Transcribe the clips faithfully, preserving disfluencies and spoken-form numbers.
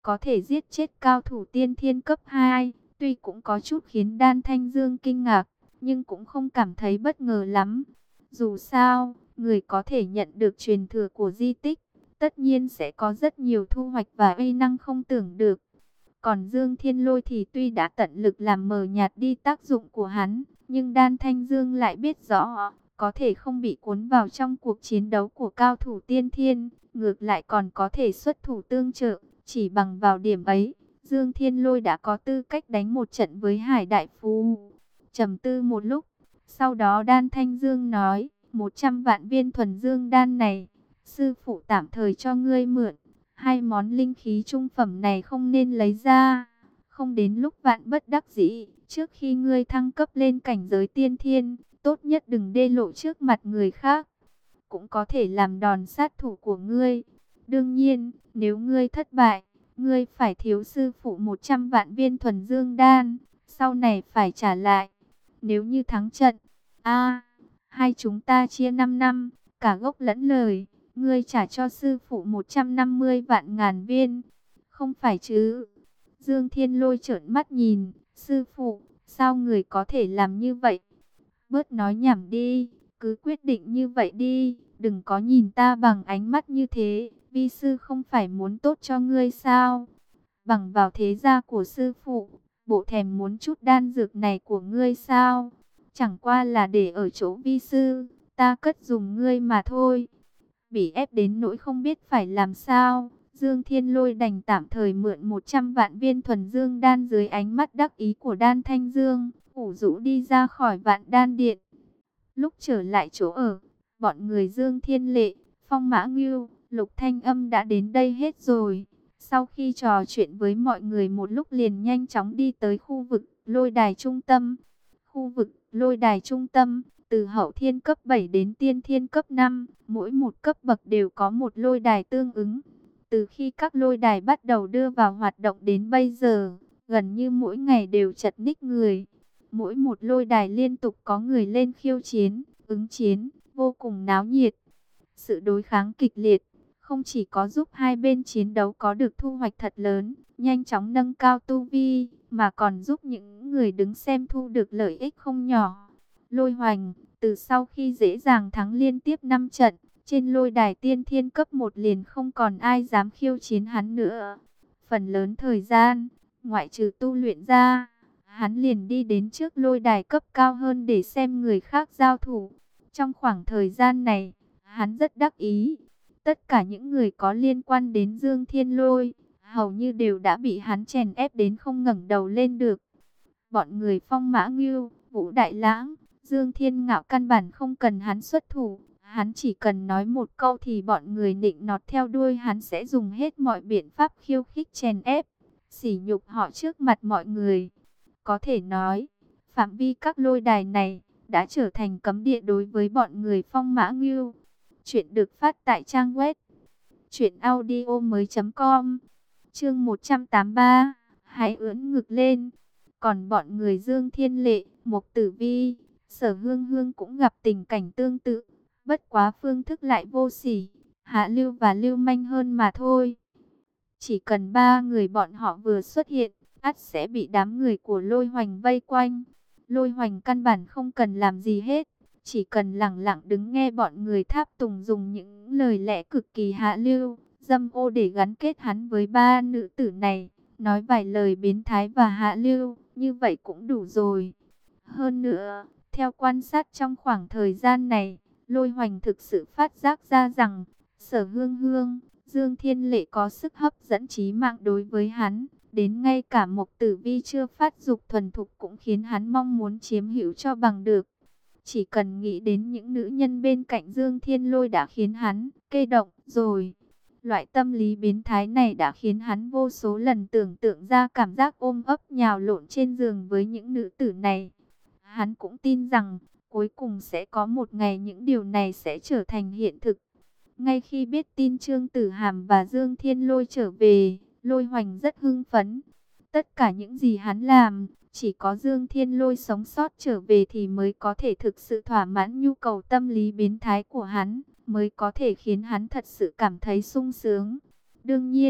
có thể giết chết cao thủ tiên thiên cấp hai, tuy cũng có chút khiến Đan Thanh Dương kinh ngạc, nhưng cũng không cảm thấy bất ngờ lắm. Dù sao, người có thể nhận được truyền thừa của di tích, tất nhiên sẽ có rất nhiều thu hoạch và uy năng không tưởng được. Còn Dương Thiên Lôi thì tuy đã tận lực làm mờ nhạt đi tác dụng của hắn, nhưng Đan Thanh Dương lại biết rõ, có thể không bị cuốn vào trong cuộc chiến đấu của cao thủ tiên thiên, ngược lại còn có thể xuất thủ tương trợ. Chỉ bằng vào điểm ấy, Dương Thiên Lôi đã có tư cách đánh một trận với Hải Đại Phú. Trầm tư một lúc, sau đó Đan Thanh Dương nói, một trăm vạn viên thuần dương đan này, sư phụ tạm thời cho ngươi mượn. Hai món linh khí trung phẩm này không nên lấy ra, không đến lúc vạn bất đắc dĩ, trước khi ngươi thăng cấp lên cảnh giới tiên thiên, tốt nhất đừng đê lộ trước mặt người khác, cũng có thể làm đòn sát thủ của ngươi. Đương nhiên, nếu ngươi thất bại, ngươi phải thiếu sư phụ một trăm vạn viên thuần dương đan, sau này phải trả lại. Nếu như thắng trận, a, hai chúng ta chia năm năm, cả gốc lẫn lời, ngươi trả cho sư phụ một trăm năm mươi vạn ngàn viên, không phải chứ? Dương Thiên Lôi trợn mắt nhìn, sư phụ, sao người có thể làm như vậy? Bớt nói nhảm đi, cứ quyết định như vậy đi, đừng có nhìn ta bằng ánh mắt như thế, vi sư không phải muốn tốt cho ngươi sao? Bằng vào thế gia của sư phụ, bộ thèm muốn chút đan dược này của ngươi sao? Chẳng qua là để ở chỗ vi sư, ta cất dùng ngươi mà thôi. Bị ép đến nỗi không biết phải làm sao, Dương Thiên Lôi đành tạm thời mượn một trăm vạn viên thuần dương đan dưới ánh mắt đắc ý của Đan Thanh Dương, ủ rũ đi ra khỏi Vạn Đan Điện. Lúc trở lại chỗ ở, bọn người Dương Thiên Lệ, Phong Mã Ngưu, Lục Thanh Âm đã đến đây hết rồi. Sau khi trò chuyện với mọi người một lúc liền nhanh chóng đi tới khu vực lôi đài trung tâm. Khu vực lôi đài trung tâm, từ hậu thiên cấp bảy đến tiên thiên cấp năm, mỗi một cấp bậc đều có một lôi đài tương ứng. Từ khi các lôi đài bắt đầu đưa vào hoạt động đến bây giờ, gần như mỗi ngày đều chật ních người. Mỗi một lôi đài liên tục có người lên khiêu chiến, ứng chiến, vô cùng náo nhiệt. Sự đối kháng kịch liệt, không chỉ có giúp hai bên chiến đấu có được thu hoạch thật lớn, nhanh chóng nâng cao tu vi, mà còn giúp những người đứng xem thu được lợi ích không nhỏ. Lôi Hoành, từ sau khi dễ dàng thắng liên tiếp năm trận, trên lôi đài tiên thiên cấp một liền không còn ai dám khiêu chiến hắn nữa. Phần lớn thời gian, ngoại trừ tu luyện ra, hắn liền đi đến trước lôi đài cấp cao hơn để xem người khác giao thủ. Trong khoảng thời gian này, hắn rất đắc ý. Tất cả những người có liên quan đến Dương Thiên Lôi, hầu như đều đã bị hắn chèn ép đến không ngẩng đầu lên được. Bọn người Phong Mã Ngưu, Vũ Đại Lãng, Dương Thiên Ngạo căn bản không cần hắn xuất thủ. Hắn chỉ cần nói một câu thì bọn người nịnh nọt theo đuôi hắn sẽ dùng hết mọi biện pháp khiêu khích chèn ép, sỉ nhục họ trước mặt mọi người. Có thể nói, phạm vi các lôi đài này đã trở thành cấm địa đối với bọn người Phong Mã Ngưu. Chuyện được phát tại trang web truyện audio mới chấm com. Chương một trăm tám mươi ba, hãy ưỡn ngực lên. Còn bọn người Dương Thiên Lệ, Mộc Tử Vi, Sở Hương Hương cũng gặp tình cảnh tương tự, bất quá phương thức lại vô sỉ, hạ lưu và lưu manh hơn mà thôi. Chỉ cần ba người bọn họ vừa xuất hiện, ắt sẽ bị đám người của Lôi Hoành vây quanh. Lôi Hoành căn bản không cần làm gì hết, chỉ cần lặng lặng đứng nghe bọn người tháp tùng dùng những lời lẽ cực kỳ hạ lưu, dâm ô để gắn kết hắn với ba nữ tử này, nói vài lời biến thái và hạ lưu, như vậy cũng đủ rồi. Hơn nữa, theo quan sát trong khoảng thời gian này, Lôi Hoành thực sự phát giác ra rằng, Sở Hương Hương, Dương Thiên Lệ có sức hấp dẫn trí mạng đối với hắn. Đến ngay cả Mộc Tử Vi chưa phát dục thuần thục cũng khiến hắn mong muốn chiếm hữu cho bằng được. Chỉ cần nghĩ đến những nữ nhân bên cạnh Dương Thiên Lôi đã khiến hắn kê động rồi. Loại tâm lý biến thái này đã khiến hắn vô số lần tưởng tượng ra cảm giác ôm ấp nhào lộn trên giường với những nữ tử này. Hắn cũng tin rằng cuối cùng sẽ có một ngày những điều này sẽ trở thành hiện thực. Ngay khi biết tin Trương Tử Hàm và Dương Thiên Lôi trở về, Lôi Hoành rất hưng phấn. Tất cả những gì hắn làm, chỉ có Dương Thiên Lôi sống sót trở về thì mới có thể thực sự thỏa mãn nhu cầu tâm lý biến thái của hắn, mới có thể khiến hắn thật sự cảm thấy sung sướng. Đương nhiên,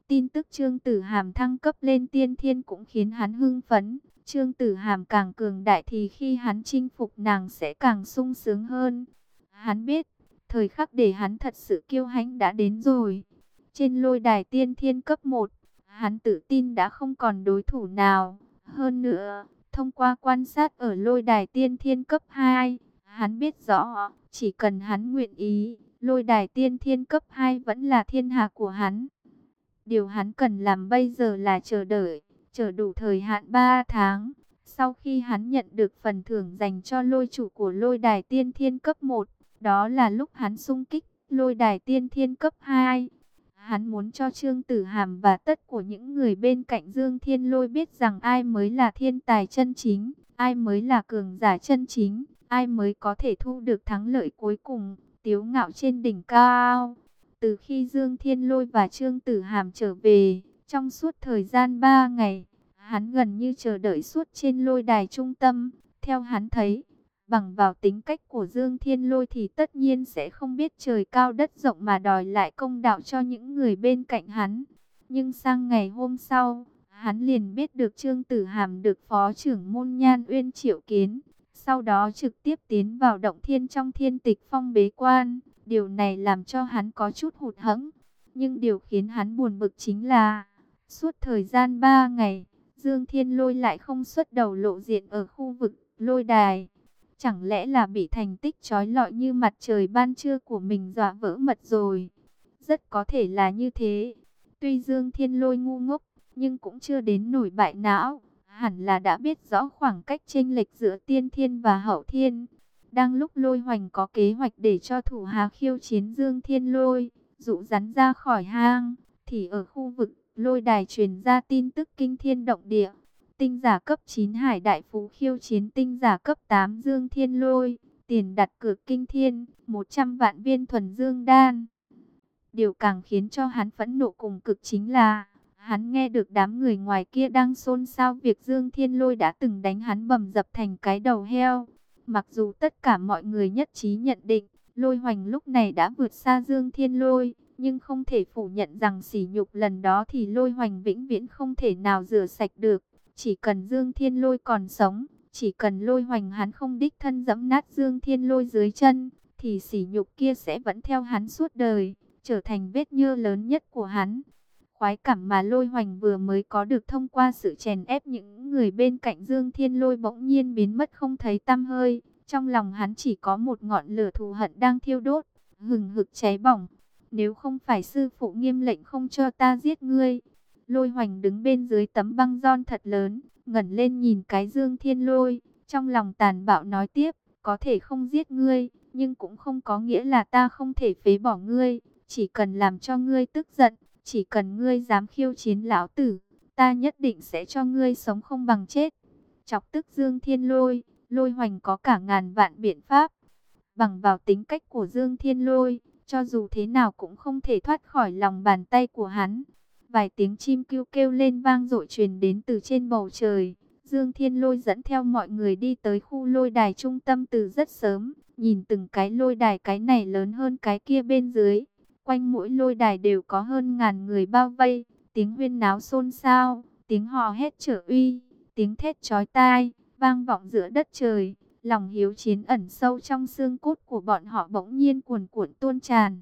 Tin tức Trương Tử Hàm thăng cấp lên tiên thiên cũng khiến hắn hưng phấn. Trương Tử Hàm càng cường đại thì khi hắn chinh phục nàng sẽ càng sung sướng hơn. Hắn biết, thời khắc để hắn thật sự kiêu hãnh đã đến rồi. Trên lôi đài tiên thiên cấp một, hắn tự tin đã không còn đối thủ nào. Hơn nữa, thông qua quan sát ở lôi đài tiên thiên cấp hai, hắn biết rõ, chỉ cần hắn nguyện ý, lôi đài tiên thiên cấp hai vẫn là thiên hạ của hắn. Điều hắn cần làm bây giờ là chờ đợi, chờ đủ thời hạn ba tháng. Sau khi hắn nhận được phần thưởng dành cho lôi chủ của lôi đài tiên thiên cấp một, đó là lúc hắn xung kích lôi đài tiên thiên cấp hai. Hắn muốn cho Trương Tử Hàm và tất của những người bên cạnh Dương Thiên Lôi biết rằng ai mới là thiên tài chân chính, ai mới là cường giả chân chính, ai mới có thể thu được thắng lợi cuối cùng, tiếu ngạo trên đỉnh cao. Từ khi Dương Thiên Lôi và Trương Tử Hàm trở về, trong suốt thời gian ba ngày, hắn gần như chờ đợi suốt trên lôi đài trung tâm. Theo hắn thấy, bằng vào tính cách của Dương Thiên Lôi thì tất nhiên sẽ không biết trời cao đất rộng mà đòi lại công đạo cho những người bên cạnh hắn. Nhưng sang ngày hôm sau, hắn liền biết được Trương Tử Hàm được Phó trưởng môn Nhan Uyên triệu kiến. Sau đó trực tiếp tiến vào động thiên trong Thiên Tịch Phong bế quan. Điều này làm cho hắn có chút hụt hẫng. Nhưng điều khiến hắn buồn bực chính là, suốt thời gian ba ngày, Dương Thiên Lôi lại không xuất đầu lộ diện ở khu vực lôi đài. Chẳng lẽ là bị thành tích chói lọi như mặt trời ban trưa của mình dọa vỡ mật rồi? Rất có thể là như thế. Tuy Dương Thiên Lôi ngu ngốc, nhưng cũng chưa đến nổi bại não. Hẳn là đã biết rõ khoảng cách chênh lệch giữa tiên thiên và hậu thiên. Đang lúc Lôi Hoành có kế hoạch để cho thủ hạ khiêu chiến Dương Thiên Lôi, dụ rắn ra khỏi hang, thì ở khu vực lôi đài truyền ra tin tức kinh thiên động địa. Tinh giả cấp chín Hải Đại Phú khiêu chiến tinh giả cấp tám Dương Thiên Lôi, tiền đặt cược kinh thiên, một trăm vạn viên thuần dương đan. Điều càng khiến cho hắn phẫn nộ cùng cực chính là, hắn nghe được đám người ngoài kia đang xôn xao việc Dương Thiên Lôi đã từng đánh hắn bầm dập thành cái đầu heo. Mặc dù tất cả mọi người nhất trí nhận định, Lôi Hoành lúc này đã vượt xa Dương Thiên Lôi, nhưng không thể phủ nhận rằng sỉ nhục lần đó thì Lôi Hoành vĩnh viễn không thể nào rửa sạch được. Chỉ cần Dương Thiên Lôi còn sống, chỉ cần Lôi Hoành hắn không đích thân giẫm nát Dương Thiên Lôi dưới chân, thì sỉ nhục kia sẽ vẫn theo hắn suốt đời, trở thành vết nhơ lớn nhất của hắn. Khoái cảm mà Lôi Hoành vừa mới có được thông qua sự chèn ép những người bên cạnh Dương Thiên Lôi bỗng nhiên biến mất không thấy tăm hơi. Trong lòng hắn chỉ có một ngọn lửa thù hận đang thiêu đốt, hừng hực cháy bỏng. Nếu không phải sư phụ nghiêm lệnh không cho ta giết ngươi. Lôi Hoành đứng bên dưới tấm băng giòn thật lớn, ngẩng lên nhìn cái Dương Thiên Lôi, trong lòng tàn bạo nói tiếp, có thể không giết ngươi, nhưng cũng không có nghĩa là ta không thể phế bỏ ngươi. Chỉ cần làm cho ngươi tức giận, chỉ cần ngươi dám khiêu chiến lão tử, ta nhất định sẽ cho ngươi sống không bằng chết. Chọc tức Dương Thiên Lôi, Lôi Hoành có cả ngàn vạn biện pháp. Bằng vào tính cách của Dương Thiên Lôi, cho dù thế nào cũng không thể thoát khỏi lòng bàn tay của hắn. Vài tiếng chim kêu kêu lên vang dội truyền đến từ trên bầu trời. Dương Thiên Lôi dẫn theo mọi người đi tới khu lôi đài trung tâm từ rất sớm. Nhìn từng cái lôi đài, cái này lớn hơn cái kia bên dưới. Quanh mỗi lôi đài đều có hơn ngàn người bao vây. Tiếng huyên náo xôn xao, tiếng hò hét trở uy, tiếng thét chói tai, vang vọng giữa đất trời. Lòng hiếu chiến ẩn sâu trong xương cốt của bọn họ bỗng nhiên cuồn cuộn tuôn tràn.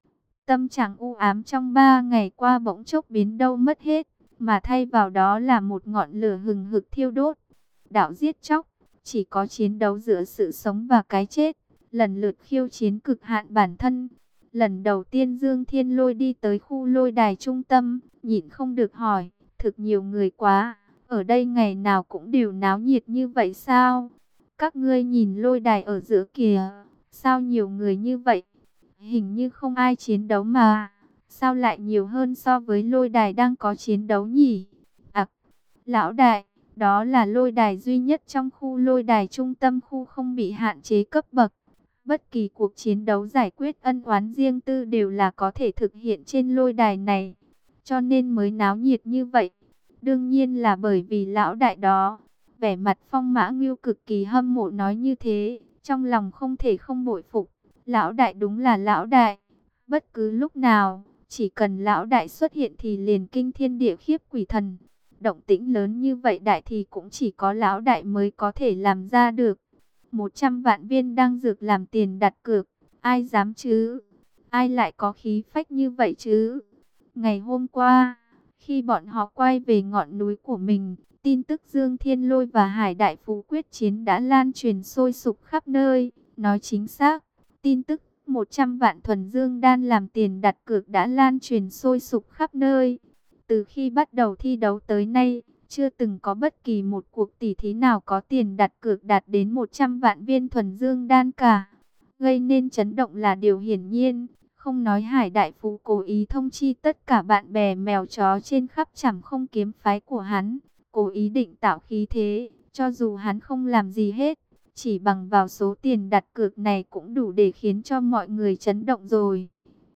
Tâm trạng u ám trong ba ngày qua bỗng chốc biến đâu mất hết, mà thay vào đó là một ngọn lửa hừng hực thiêu đốt. Đạo giết chóc, chỉ có chiến đấu giữa sự sống và cái chết, lần lượt khiêu chiến cực hạn bản thân. Lần đầu tiên Dương Thiên Lôi đi tới khu lôi đài trung tâm, nhịn không được hỏi, thực nhiều người quá, ở đây ngày nào cũng đều náo nhiệt như vậy sao? Các ngươi nhìn lôi đài ở giữa kìa, sao nhiều người như vậy? Hình như không ai chiến đấu mà, sao lại nhiều hơn so với lôi đài đang có chiến đấu nhỉ? À, lão đại, đó là lôi đài duy nhất trong khu lôi đài trung tâm khu không bị hạn chế cấp bậc. Bất kỳ cuộc chiến đấu giải quyết ân oán riêng tư đều là có thể thực hiện trên lôi đài này, cho nên mới náo nhiệt như vậy. Đương nhiên là bởi vì lão đại đó. Vẻ mặt Phong Mã Ngưu cực kỳ hâm mộ nói như thế, trong lòng không thể không bội phục. Lão đại đúng là lão đại, bất cứ lúc nào, Chỉ cần lão đại xuất hiện thì liền kinh thiên địa khiếp quỷ thần. Động tĩnh lớn như vậy đại thì cũng chỉ có lão đại mới có thể làm ra được. Một trăm vạn viên đan dược làm tiền đặt cược, ai dám chứ? Ai lại có khí phách như vậy chứ? Ngày hôm qua, khi bọn họ quay về ngọn núi của mình, tin tức Dương Thiên Lôi và Hải Đại Phú quyết chiến đã lan truyền sôi sục khắp nơi. Nói chính xác, tin tức một trăm vạn thuần dương đan làm tiền đặt cược đã lan truyền sôi sục khắp nơi. Từ khi bắt đầu thi đấu tới nay, chưa từng có bất kỳ một cuộc tỉ thí nào có tiền đặt cược đạt đến một trăm vạn viên thuần dương đan cả. Gây nên chấn động là điều hiển nhiên. Không nói Hải Đại Phú cố ý thông chi tất cả bạn bè mèo chó trên khắp Trảm Không kiếm phái của hắn, cố ý định tạo khí thế, cho dù hắn không làm gì hết, chỉ bằng vào số tiền đặt cược này cũng đủ để khiến cho mọi người chấn động rồi.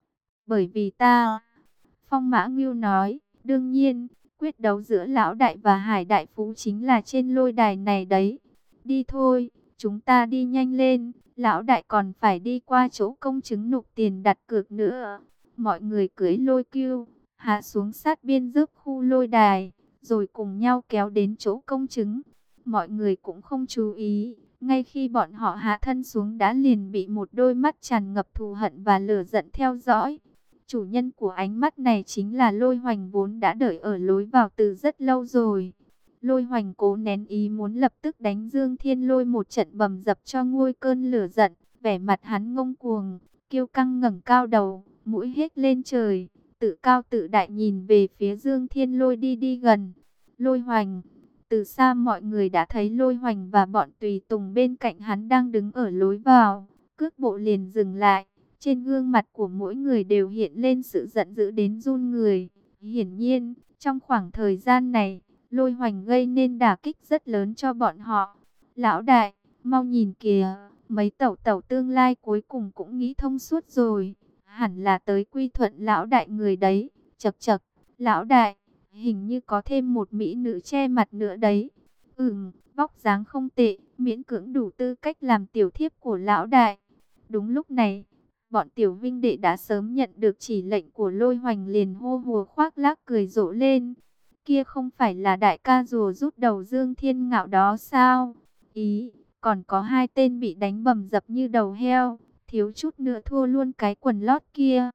Bởi vì ta, Phong Mã Ngưu nói, đương nhiên, quyết đấu giữa Lão Đại và Hải Đại Phú chính là trên lôi đài này đấy. Đi thôi, chúng ta đi nhanh lên. Lão đại còn phải đi qua chỗ công chứng nộp tiền đặt cược nữa. Mọi người cưỡi lôi cưu, hạ xuống sát biên rước khu lôi đài, rồi cùng nhau kéo đến chỗ công chứng. Mọi người cũng không chú ý, ngay khi bọn họ hạ thân xuống đã liền bị một đôi mắt tràn ngập thù hận và lửa giận theo dõi. Chủ nhân của ánh mắt này chính là Lôi Hoành vốn đã đợi ở lối vào từ rất lâu rồi. Lôi Hoành cố nén ý muốn lập tức đánh Dương Thiên Lôi một trận bầm dập cho nguôi cơn lửa giận, vẻ mặt hắn ngông cuồng, kiêu căng ngẩng cao đầu, mũi hết lên trời, tự cao tự đại nhìn về phía Dương Thiên Lôi đi đi gần. Lôi Hoành, từ xa mọi người đã thấy Lôi Hoành và bọn tùy tùng bên cạnh hắn đang đứng ở lối vào, cước bộ liền dừng lại, trên gương mặt của mỗi người đều hiện lên sự giận dữ đến run người. Hiển nhiên, trong khoảng thời gian này, Lôi Hoành gây nên đả kích rất lớn cho bọn họ. Lão đại, mau nhìn kìa, mấy tẩu tẩu tương lai cuối cùng cũng nghĩ thông suốt rồi. Hẳn là tới quy thuận lão đại người đấy. Chậc chậc, lão đại, hình như có thêm một mỹ nữ che mặt nữa đấy. Ừm, vóc dáng không tệ, miễn cưỡng đủ tư cách làm tiểu thiếp của lão đại. Đúng lúc này, bọn tiểu vinh đệ đã sớm nhận được chỉ lệnh của Lôi Hoành liền hô hùa khoác lác cười rộ lên. Kia không phải là đại ca rùa rút đầu Dương Thiên Ngạo đó sao? Ý, còn có hai tên bị đánh bầm dập như đầu heo, thiếu chút nữa thua luôn cái quần lót kia.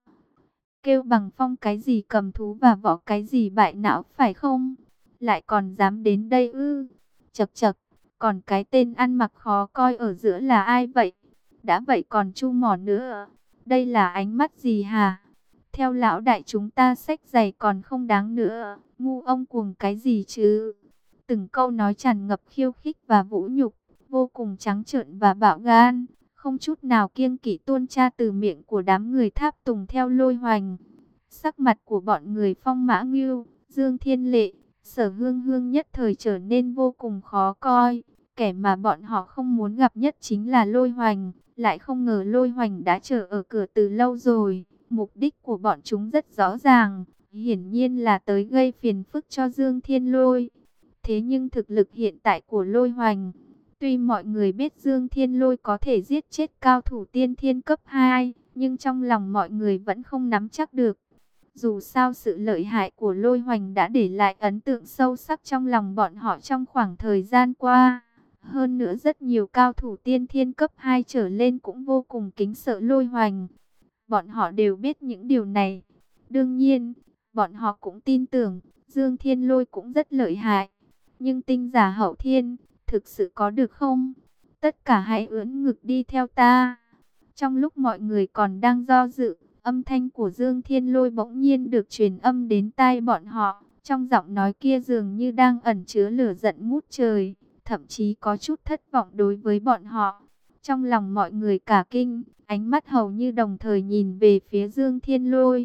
Kêu bằng phong cái gì cầm thú và võ cái gì bại não phải không? Lại còn dám đến đây ư? Chậc chậc, còn cái tên ăn mặc khó coi ở giữa là ai vậy? Đã vậy còn chu mỏ nữa. Đây là ánh mắt gì hả? Theo lão đại chúng ta xách giày còn không đáng nữa. Ngu ông cuồng cái gì chứ? Từng câu nói tràn ngập khiêu khích và vũ nhục, vô cùng trắng trợn và bạo gan, không chút nào kiêng kỵ tuôn tra từ miệng của đám người tháp tùng theo Lôi Hoành. Sắc mặt của bọn người Phong Mã Ngưu, Dương Thiên Lệ, Sở Hương Hương nhất thời trở nên vô cùng khó coi. Kẻ mà bọn họ không muốn gặp nhất chính là Lôi Hoành, lại không ngờ Lôi Hoành đã chờ ở cửa từ lâu rồi. Mục đích của bọn chúng rất rõ ràng, hiển nhiên là tới gây phiền phức cho Dương Thiên Lôi. Thế nhưng thực lực hiện tại của Lôi Hoành, tuy mọi người biết Dương Thiên Lôi có thể giết chết cao thủ tiên thiên cấp hai, nhưng trong lòng mọi người vẫn không nắm chắc được. Dù sao sự lợi hại của Lôi Hoành đã để lại ấn tượng sâu sắc trong lòng bọn họ trong khoảng thời gian qua. Hơn nữa rất nhiều cao thủ tiên thiên cấp hai trở lên cũng vô cùng kính sợ Lôi Hoành. Bọn họ đều biết những điều này. Đương nhiên, bọn họ cũng tin tưởng Dương Thiên Lôi cũng rất lợi hại. Nhưng tinh giả hậu thiên, thực sự có được không? Tất cả hãy ưỡn ngực đi theo ta. Trong lúc mọi người còn đang do dự, âm thanh của Dương Thiên Lôi bỗng nhiên được truyền âm đến tai bọn họ. Trong giọng nói kia dường như đang ẩn chứa lửa giận ngút trời, thậm chí có chút thất vọng đối với bọn họ. Trong lòng mọi người cả kinh, ánh mắt hầu như đồng thời nhìn về phía Dương Thiên Lôi.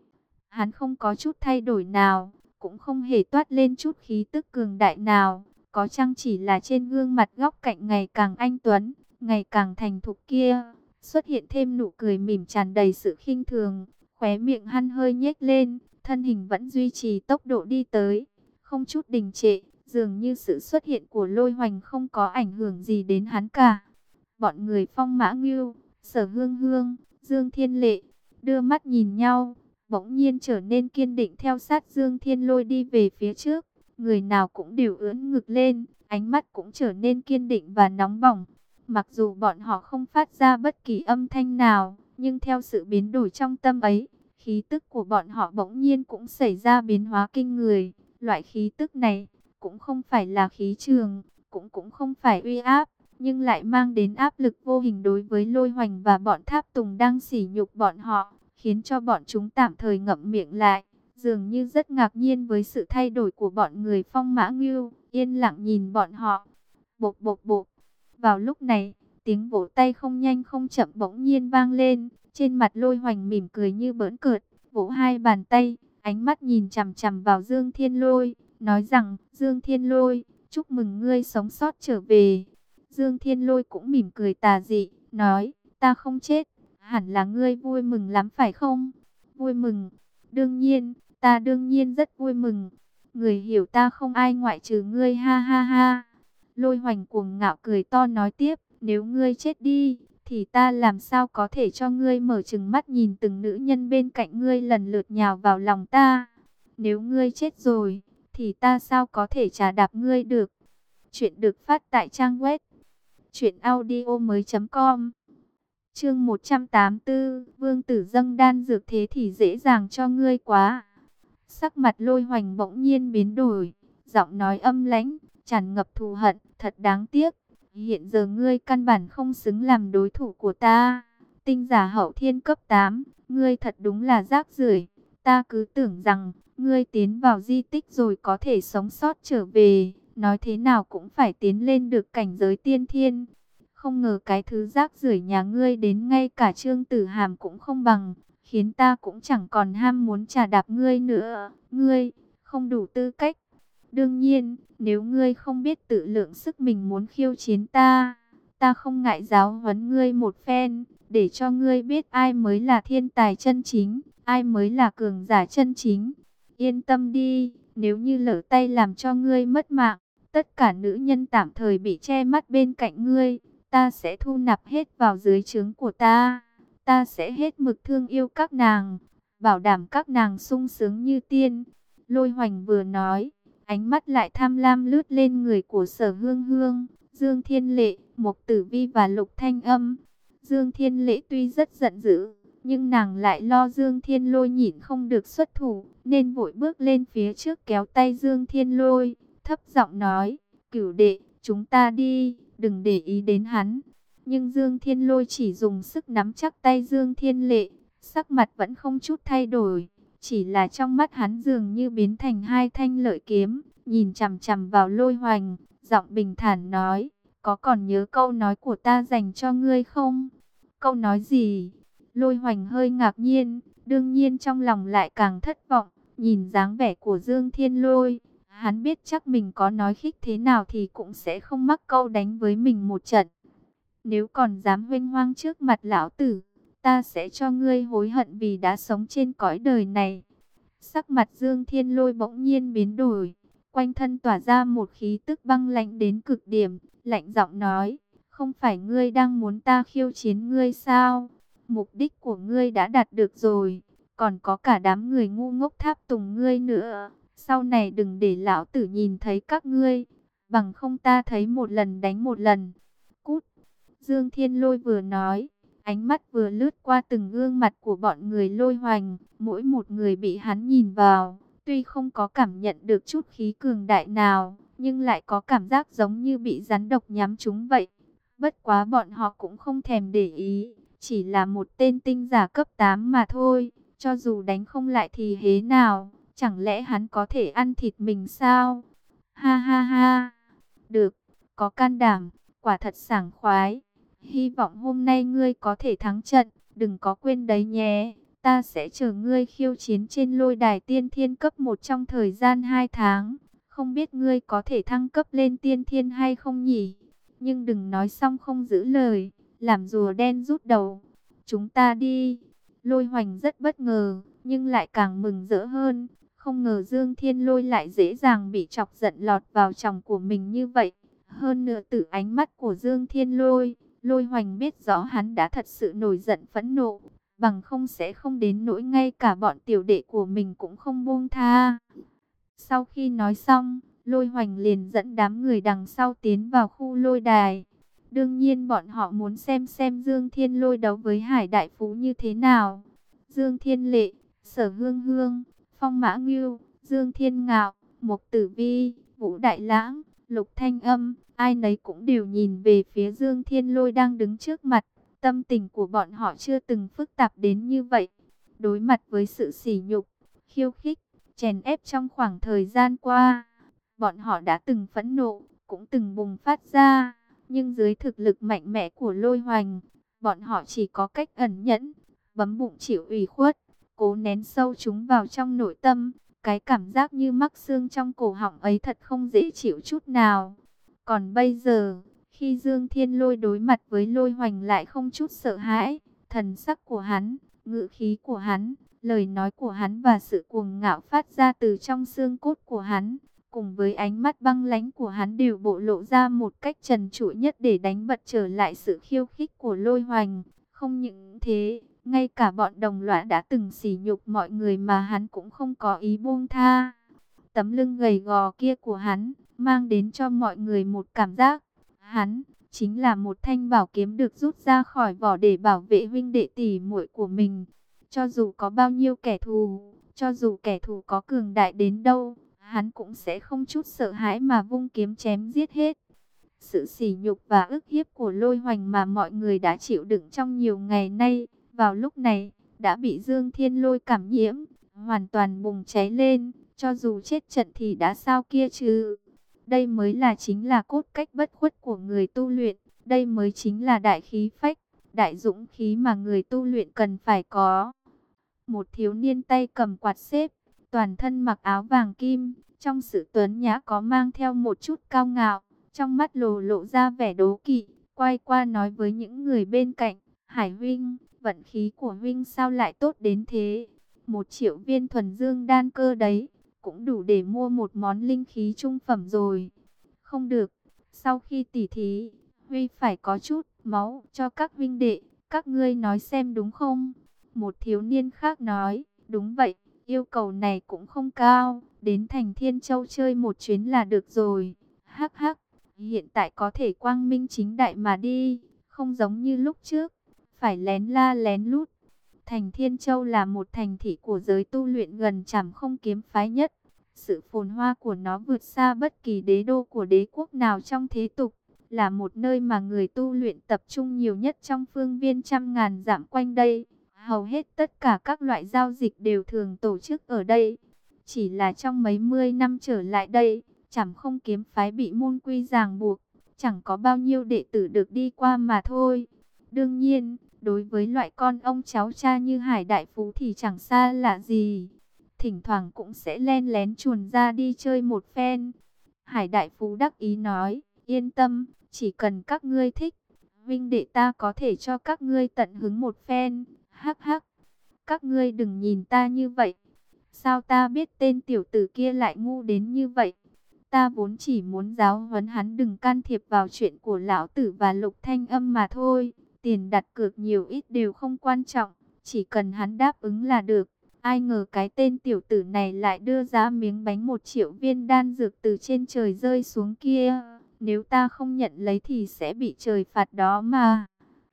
Hắn không có chút thay đổi nào, cũng không hề toát lên chút khí tức cường đại nào, có chăng chỉ là trên gương mặt góc cạnh ngày càng anh tuấn, ngày càng thành thục kia, xuất hiện thêm nụ cười mỉm tràn đầy sự khinh thường, khóe miệng hắn hơi nhếch lên, thân hình vẫn duy trì tốc độ đi tới, không chút đình trệ, dường như sự xuất hiện của Lôi Hoành không có ảnh hưởng gì đến hắn cả. Bọn người Phong Mã Ngưu, Sở Hương Hương, Dương Thiên Lệ đưa mắt nhìn nhau, bỗng nhiên trở nên kiên định theo sát Dương Thiên Lôi đi về phía trước. Người nào cũng đều ưỡn ngực lên, ánh mắt cũng trở nên kiên định và nóng bỏng. Mặc dù bọn họ không phát ra bất kỳ âm thanh nào, nhưng theo sự biến đổi trong tâm ấy, khí tức của bọn họ bỗng nhiên cũng xảy ra biến hóa kinh người. Loại khí tức này cũng không phải là khí trường, cũng cũng không phải uy áp, nhưng lại mang đến áp lực vô hình đối với Lôi Hoành và bọn Tháp Tùng đang sỉ nhục bọn họ, khiến cho bọn chúng tạm thời ngậm miệng lại, dường như rất ngạc nhiên với sự thay đổi của bọn người Phong Mã Ngưu, yên lặng nhìn bọn họ. Bộp bộp bộp. Vào lúc này, tiếng vỗ tay không nhanh không chậm bỗng nhiên vang lên, trên mặt Lôi Hoành mỉm cười như bỡn cợt, vỗ hai bàn tay, ánh mắt nhìn chằm chằm vào Dương Thiên Lôi, nói rằng: Dương Thiên Lôi, chúc mừng ngươi sống sót trở về. Dương Thiên Lôi cũng mỉm cười tà dị, nói: ta không chết, hẳn là ngươi vui mừng lắm phải không? Vui mừng, đương nhiên, ta đương nhiên rất vui mừng. Người hiểu ta không ai ngoại trừ ngươi, ha ha ha. Lôi Hoành cuồng ngạo cười to nói tiếp: nếu ngươi chết đi, thì ta làm sao có thể cho ngươi mở trừng mắt nhìn từng nữ nhân bên cạnh ngươi lần lượt nhào vào lòng ta. Nếu ngươi chết rồi, thì ta sao có thể trà đạp ngươi được. Chuyện được phát tại trang web truyện audio mới chấm com. Chương một trăm tám mươi tư, Vương tử dâng đan dược thế thì dễ dàng cho ngươi quá. Sắc mặt Lôi Hoành bỗng nhiên biến đổi, giọng nói âm lãnh, tràn ngập thù hận, thật đáng tiếc. Hiện giờ ngươi căn bản không xứng làm đối thủ của ta. Tinh giả hậu thiên cấp tám, ngươi thật đúng là rác rưởi. Ta cứ tưởng rằng, ngươi tiến vào di tích rồi có thể sống sót trở về, nói thế nào cũng phải tiến lên được cảnh giới tiên thiên. Không ngờ cái thứ rác rưởi nhà ngươi đến ngay cả Trương Tử Hàm cũng không bằng, khiến ta cũng chẳng còn ham muốn trà đạp ngươi nữa. Ngươi không đủ tư cách. Đương nhiên, nếu ngươi không biết tự lượng sức mình muốn khiêu chiến ta, ta không ngại giáo huấn ngươi một phen, để cho ngươi biết ai mới là thiên tài chân chính, ai mới là cường giả chân chính. Yên tâm đi, nếu như lỡ tay làm cho ngươi mất mạng, tất cả nữ nhân tạm thời bị che mắt bên cạnh ngươi, ta sẽ thu nạp hết vào dưới trướng của ta. Ta sẽ hết mực thương yêu các nàng, bảo đảm các nàng sung sướng như tiên. Lôi Hoành vừa nói, ánh mắt lại tham lam lướt lên người của Sở Hương Hương, Dương Thiên Lệ, Mộc Tử Vi và Lục Thanh Âm. Dương Thiên Lệ tuy rất giận dữ, nhưng nàng lại lo Dương Thiên Lôi nhịn không được xuất thủ, nên vội bước lên phía trước kéo tay Dương Thiên Lôi, thấp giọng nói: Cửu đệ, chúng ta đi, đừng để ý đến hắn. Nhưng Dương Thiên Lôi chỉ dùng sức nắm chắc tay Dương Thiên Lệ, sắc mặt vẫn không chút thay đổi. Chỉ là trong mắt hắn dường như biến thành hai thanh lợi kiếm, nhìn chằm chằm vào Lôi Hoành, giọng bình thản nói: có còn nhớ câu nói của ta dành cho ngươi không? Câu nói gì? Lôi Hoành hơi ngạc nhiên, đương nhiên trong lòng lại càng thất vọng, nhìn dáng vẻ của Dương Thiên Lôi. Hắn biết chắc mình có nói khích thế nào thì cũng sẽ không mắc câu đánh với mình một trận. Nếu còn dám huênh hoang trước mặt lão tử, ta sẽ cho ngươi hối hận vì đã sống trên cõi đời này. Sắc mặt Dương Thiên Lôi bỗng nhiên biến đổi, quanh thân tỏa ra một khí tức băng lãnh đến cực điểm, lạnh giọng nói: không phải ngươi đang muốn ta khiêu chiến ngươi sao? Mục đích của ngươi đã đạt được rồi, còn có cả đám người ngu ngốc tháp tùng ngươi nữa. Sau này đừng để lão tử nhìn thấy các ngươi, bằng không ta thấy một lần đánh một lần. Cút! Dương Thiên Lôi vừa nói, ánh mắt vừa lướt qua từng gương mặt của bọn người Lôi Hoành, mỗi một người bị hắn nhìn vào, tuy không có cảm nhận được chút khí cường đại nào, nhưng lại có cảm giác giống như bị rắn độc nhắm trúng vậy. Bất quá bọn họ cũng không thèm để ý, chỉ là một tên tinh giả cấp tám mà thôi, cho dù đánh không lại thì thế nào, chẳng lẽ hắn có thể ăn thịt mình sao? Ha ha ha, được, có can đảm, quả thật sảng khoái. Hy vọng hôm nay ngươi có thể thắng trận, đừng có quên đấy nhé. Ta sẽ chờ ngươi khiêu chiến trên lôi đài tiên thiên cấp một trong thời gian hai tháng. Không biết ngươi có thể thăng cấp lên tiên thiên hay không nhỉ? Nhưng đừng nói xong không giữ lời, làm rùa đen rút đầu. Chúng ta đi. Lôi Hoành rất bất ngờ, nhưng lại càng mừng rỡ hơn. Không ngờ Dương Thiên Lôi lại dễ dàng bị chọc giận lọt vào chồng của mình như vậy. Hơn nữa từ ánh mắt của Dương Thiên Lôi, Lôi Hoành biết rõ hắn đã thật sự nổi giận phẫn nộ. bằng không sẽ không đến nỗi ngay cả bọn tiểu đệ của mình cũng không buông tha. Sau khi nói xong, Lôi Hoành liền dẫn đám người đằng sau tiến vào khu lôi đài. Đương nhiên bọn họ muốn xem xem Dương Thiên Lôi đấu với Hải Đại Phú như thế nào. Dương Thiên Lệ, Sở Hương Hương, Phong Mã Ngưu, Dương Thiên Ngạo, Mục Tử Vi, Vũ Đại Lãng, Lục Thanh Âm, ai nấy cũng đều nhìn về phía Dương Thiên Lôi đang đứng trước mặt. Tâm tình của bọn họ chưa từng phức tạp đến như vậy. Đối mặt với sự sỉ nhục, khiêu khích, chèn ép trong khoảng thời gian qua, bọn họ đã từng phẫn nộ, cũng từng bùng phát ra. Nhưng dưới thực lực mạnh mẽ của Lôi Hoành, bọn họ chỉ có cách ẩn nhẫn, bấm bụng chịu ủy khuất, cố nén sâu chúng vào trong nội tâm. Cái cảm giác như mắc xương trong cổ họng ấy thật không dễ chịu chút nào. Còn bây giờ, khi Dương Thiên Lôi đối mặt với Lôi Hoành lại không chút sợ hãi, thần sắc của hắn, ngữ khí của hắn, lời nói của hắn và sự cuồng ngạo phát ra từ trong xương cốt của hắn, cùng với ánh mắt băng lãnh của hắn đều bộ lộ ra một cách trần trụi nhất để đánh bật trở lại sự khiêu khích của Lôi Hoành. Không những thế, ngay cả bọn đồng loại đã từng sỉ nhục mọi người mà hắn cũng không có ý buông tha. Tấm lưng gầy gò kia của hắn mang đến cho mọi người một cảm giác, hắn chính là một thanh bảo kiếm được rút ra khỏi vỏ để bảo vệ huynh đệ tỷ muội của mình. Cho dù có bao nhiêu kẻ thù, cho dù kẻ thù có cường đại đến đâu, hắn cũng sẽ không chút sợ hãi mà vung kiếm chém giết hết. Sự sỉ nhục và ức hiếp của Lôi Hoành mà mọi người đã chịu đựng trong nhiều ngày nay, vào lúc này đã bị Dương Thiên Lôi cảm nhiễm, hoàn toàn bùng cháy lên. Cho dù chết trận thì đã sao kia chứ. Đây mới là chính là cốt cách bất khuất của người tu luyện. Đây mới chính là đại khí phách, đại dũng khí mà người tu luyện cần phải có. Một thiếu niên tay cầm quạt xếp, toàn thân mặc áo vàng kim, trong sự tuấn nhã có mang theo một chút cao ngạo, trong mắt lồ lộ ra vẻ đố kỵ, quay qua nói với những người bên cạnh: Hải huynh, vận khí của huynh sao lại tốt đến thế? Một triệu viên thuần dương đan cơ đấy, cũng đủ để mua một món linh khí trung phẩm rồi. Không được, sau khi tỉ thí, Huy phải có chút máu cho các huynh đệ, các ngươi nói xem đúng không? Một thiếu niên khác nói: đúng vậy, yêu cầu này cũng không cao, đến thành Thiên Châu chơi một chuyến là được rồi. Hắc hắc, hiện tại có thể quang minh chính đại mà đi, không giống như lúc trước, phải lén la lén lút. Thành Thiên Châu là một thành thị của giới tu luyện gần Trảm Không kiếm phái nhất. Sự phồn hoa của nó vượt xa bất kỳ đế đô của đế quốc nào trong thế tục, là một nơi mà người tu luyện tập trung nhiều nhất trong phương viên trăm ngàn dặm quanh đây. Hầu hết tất cả các loại giao dịch đều thường tổ chức ở đây. Chỉ là trong mấy mươi năm trở lại đây, Trảm Không kiếm phái bị môn quy ràng buộc, chẳng có bao nhiêu đệ tử được đi qua mà thôi. Đương nhiên, đối với loại con ông cháu cha như Hải Đại Phú thì chẳng xa lạ gì. Thỉnh thoảng cũng sẽ len lén chuồn ra đi chơi một phen. Hải Đại Phú đắc ý nói: yên tâm, chỉ cần các ngươi thích, huynh đệ ta có thể cho các ngươi tận hứng một phen. Hắc hắc, các ngươi đừng nhìn ta như vậy. Sao ta biết tên tiểu tử kia lại ngu đến như vậy? Ta vốn chỉ muốn giáo huấn hắn đừng can thiệp vào chuyện của lão tử và Lục Thanh Âm mà thôi. Tiền đặt cược nhiều ít đều không quan trọng, chỉ cần hắn đáp ứng là được. Ai ngờ cái tên tiểu tử này lại đưa ra miếng bánh một triệu viên đan dược từ trên trời rơi xuống kia. Nếu ta không nhận lấy thì sẽ bị trời phạt đó mà.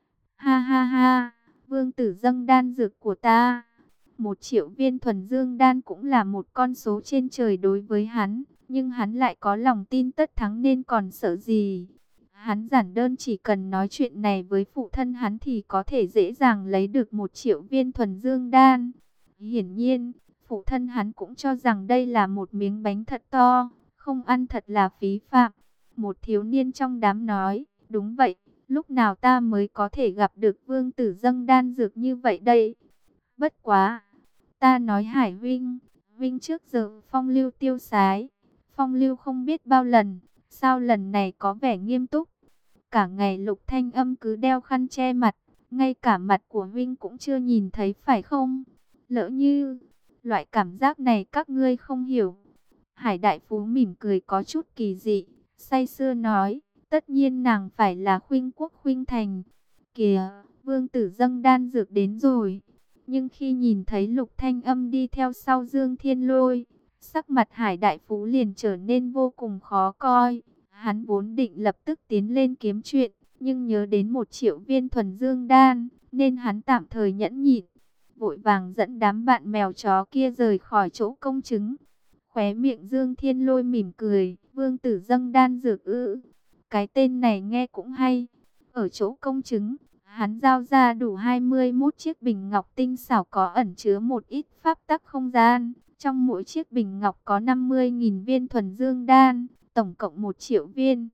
Ha ha ha, vương tử dâng đan dược của ta. Một triệu viên thuần dương đan cũng là một con số trên trời đối với hắn. Nhưng hắn lại có lòng tin tất thắng nên còn sợ gì. Hắn giản đơn chỉ cần nói chuyện này với phụ thân hắn thì có thể dễ dàng lấy được một triệu viên thuần dương đan. Hiển nhiên, phụ thân hắn cũng cho rằng đây là một miếng bánh thật to, không ăn thật là phí phạm. Một thiếu niên trong đám nói: đúng vậy, lúc nào ta mới có thể gặp được vương tử dâng đan dược như vậy đây? Bất quá, ta nói Hải huynh, huynh trước giờ phong lưu tiêu sái, phong lưu không biết bao lần, sao lần này có vẻ nghiêm túc? Cả ngày Lục Thanh Âm cứ đeo khăn che mặt, ngay cả mặt của huynh cũng chưa nhìn thấy phải không? Lỡ như, loại cảm giác này các ngươi không hiểu. Hải Đại Phú mỉm cười có chút kỳ dị, say sưa nói: tất nhiên nàng phải là khuynh quốc khuynh thành. Kìa, vương tử dâng đan dược đến rồi. Nhưng khi nhìn thấy Lục Thanh Âm đi theo sau Dương Thiên Lôi, sắc mặt Hải Đại Phú liền trở nên vô cùng khó coi. Hắn vốn định lập tức tiến lên kiếm chuyện, nhưng nhớ đến một triệu viên thuần dương đan, nên hắn tạm thời nhẫn nhịn, vội vàng dẫn đám bạn mèo chó kia rời khỏi chỗ công chứng. Khóe miệng Dương Thiên Lôi mỉm cười, vương tử dâng đan dược ư? Cái tên này nghe cũng hay. Ở chỗ công chứng, hắn giao ra đủ hai mươi mốt chiếc bình ngọc tinh xảo có ẩn chứa một ít pháp tắc không gian. Trong mỗi chiếc bình ngọc có năm mươi nghìn viên thuần dương đan, tổng cộng một triệu viên.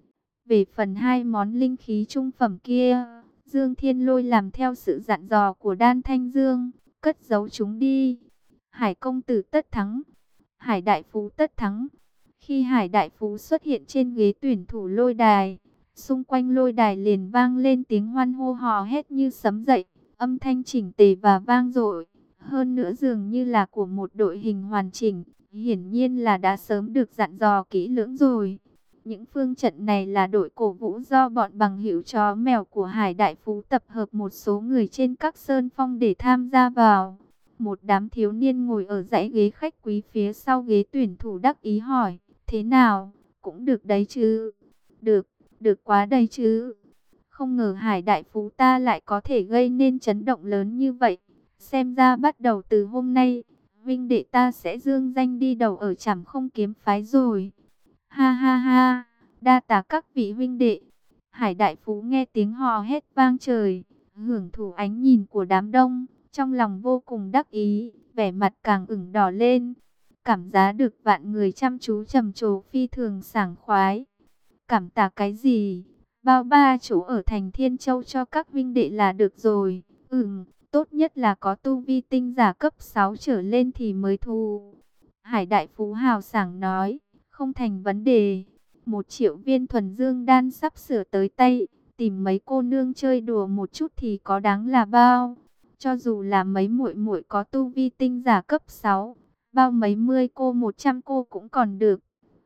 Về phần hai món linh khí trung phẩm kia, Dương Thiên Lôi làm theo sự dặn dò của Đan Thanh Dương, cất giấu chúng đi. Hải công tử tất thắng, Hải đại phú tất thắng. Khi Hải đại phú xuất hiện trên ghế tuyển thủ lôi đài, xung quanh lôi đài liền vang lên tiếng hoan hô hò hét như sấm dậy, âm thanh chỉnh tề và vang dội. Hơn nữa dường như là của một đội hình hoàn chỉnh, hiển nhiên là đã sớm được dặn dò kỹ lưỡng rồi. Những phương trận này là đội cổ vũ do bọn bằng hữu chó mèo của Hải Đại Phú tập hợp một số người trên các sơn phong để tham gia vào. Một đám thiếu niên ngồi ở dãy ghế khách quý phía sau ghế tuyển thủ đắc ý hỏi, thế nào, cũng được đấy chứ? Được, được quá đây chứ. Không ngờ Hải Đại Phú ta lại có thể gây nên chấn động lớn như vậy. Xem ra bắt đầu từ hôm nay, huynh đệ ta sẽ dương danh đi đầu ở Trảm Không kiếm phái rồi. Ha ha ha, đa tạ các vị huynh đệ. Hải Đại Phú nghe tiếng hò hét vang trời, hưởng thụ ánh nhìn của đám đông, trong lòng vô cùng đắc ý, vẻ mặt càng ửng đỏ lên. Cảm giá được vạn người chăm chú trầm trồ phi thường sảng khoái. Cảm tạ cái gì? Bao ba chỗ ở thành Thiên Châu cho các huynh đệ là được rồi. Ừm, tốt nhất là có tu vi tinh giả cấp sáu trở lên thì mới thu. Hải Đại Phú hào sảng nói, không thành vấn đề. Một triệu viên thuần dương đan sắp sửa tới tay, tìm mấy cô nương chơi đùa một chút thì có đáng là bao. Cho dù là mấy muội muội có tu vi tinh giả cấp sáu, bao mấy mươi cô một trăm cô cũng còn được.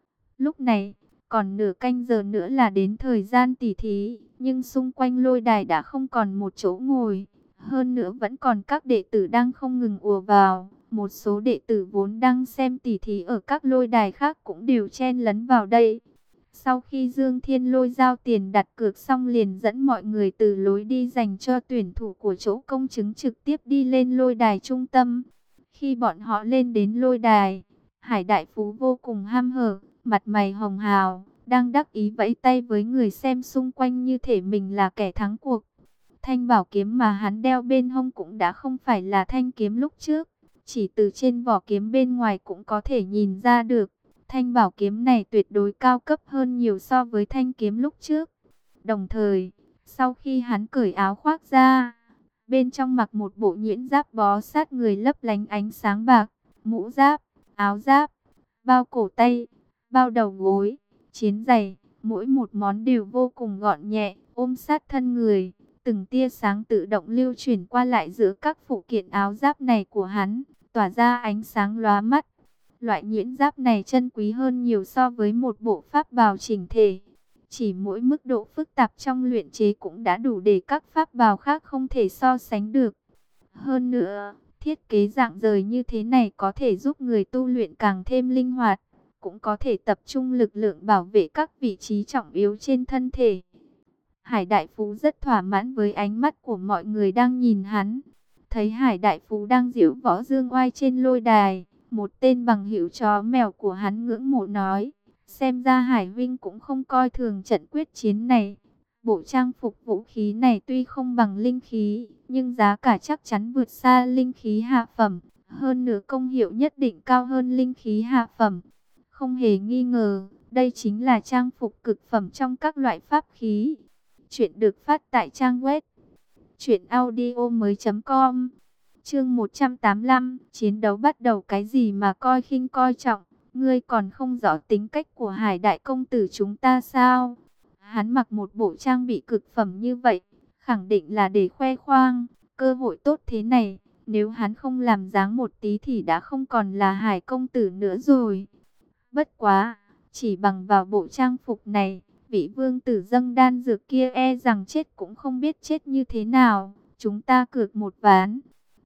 Lúc này, còn nửa canh giờ nữa là đến thời gian tỉ thí, nhưng xung quanh lôi đài đã không còn một chỗ ngồi. Hơn nữa vẫn còn các đệ tử đang không ngừng ùa vào. Một số đệ tử vốn đang xem tỉ thí ở các lôi đài khác cũng đều chen lấn vào đây. Sau khi Dương Thiên Lôi giao tiền đặt cược xong liền dẫn mọi người từ lối đi dành cho tuyển thủ của chỗ công chứng trực tiếp đi lên lôi đài trung tâm. Khi bọn họ lên đến lôi đài, Hải Đại Phú vô cùng ham hở, mặt mày hồng hào, đang đắc ý vẫy tay với người xem xung quanh như thể mình là kẻ thắng cuộc. Thanh bảo kiếm mà hắn đeo bên hông cũng đã không phải là thanh kiếm lúc trước, chỉ từ trên vỏ kiếm bên ngoài cũng có thể nhìn ra được. Thanh bảo kiếm này tuyệt đối cao cấp hơn nhiều so với thanh kiếm lúc trước. Đồng thời, sau khi hắn cởi áo khoác ra, bên trong mặc một bộ nhuyễn giáp bó sát người lấp lánh ánh sáng bạc, mũ giáp, áo giáp, bao cổ tay, bao đầu gối, chiến giày, mỗi một món đều vô cùng gọn nhẹ, ôm sát thân người. Từng tia sáng tự động lưu chuyển qua lại giữa các phụ kiện áo giáp này của hắn, tỏa ra ánh sáng lóa mắt. Loại nhuyễn giáp này chân quý hơn nhiều so với một bộ pháp bào chỉnh thể. Chỉ mỗi mức độ phức tạp trong luyện chế cũng đã đủ để các pháp bào khác không thể so sánh được. Hơn nữa, thiết kế dạng rời như thế này có thể giúp người tu luyện càng thêm linh hoạt, cũng có thể tập trung lực lượng bảo vệ các vị trí trọng yếu trên thân thể. Hải Đại Phú rất thỏa mãn với ánh mắt của mọi người đang nhìn hắn. Thấy Hải Đại Phú đang diễu võ dương oai trên lôi đài, một tên bằng hữu chó mèo của hắn ngưỡng mộ nói, xem ra Hải Vinh cũng không coi thường trận quyết chiến này. Bộ trang phục vũ khí này tuy không bằng linh khí, nhưng giá cả chắc chắn vượt xa linh khí hạ phẩm. Hơn nữa công hiệu nhất định cao hơn linh khí hạ phẩm. Không hề nghi ngờ, đây chính là trang phục cực phẩm trong các loại pháp khí. Chuyện được phát tại trang web truyện audio mới chấm com. Chương một trăm tám mươi lăm, chiến đấu bắt đầu. Cái gì mà coi khinh coi trọng, ngươi còn không rõ tính cách của Hải đại công tử chúng ta sao? Hắn mặc một bộ trang bị cực phẩm như vậy, khẳng định là để khoe khoang. Cơ hội tốt thế này, nếu hắn không làm dáng một tí thì đã không còn là Hải công tử nữa rồi. Bất quá, chỉ bằng vào bộ trang phục này, vị vương tử dâng đan dược kia e rằng chết cũng không biết chết như thế nào. Chúng ta cược một ván.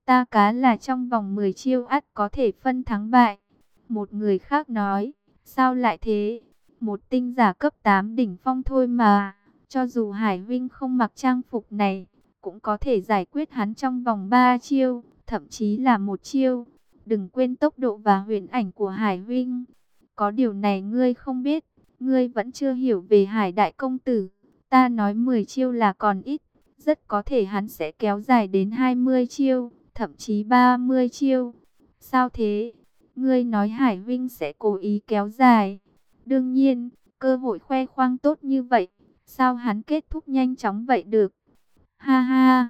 Ta cá là trong vòng mười chiêu ắt có thể phân thắng bại. Một người khác nói, sao lại thế? Một tinh giả cấp tám đỉnh phong thôi mà. Cho dù Hải Vinh không mặc trang phục này, cũng có thể giải quyết hắn trong vòng ba chiêu, thậm chí là một chiêu. Đừng quên tốc độ và huyền ảnh của Hải Vinh. Có điều này ngươi không biết, ngươi vẫn chưa hiểu về Hải Đại Công Tử. Ta nói mười chiêu là còn ít, rất có thể hắn sẽ kéo dài đến hai mươi chiêu, thậm chí ba mươi chiêu. Sao thế? Ngươi nói Hải Vinh sẽ cố ý kéo dài. Đương nhiên, cơ hội khoe khoang tốt như vậy, sao hắn kết thúc nhanh chóng vậy được? Ha ha,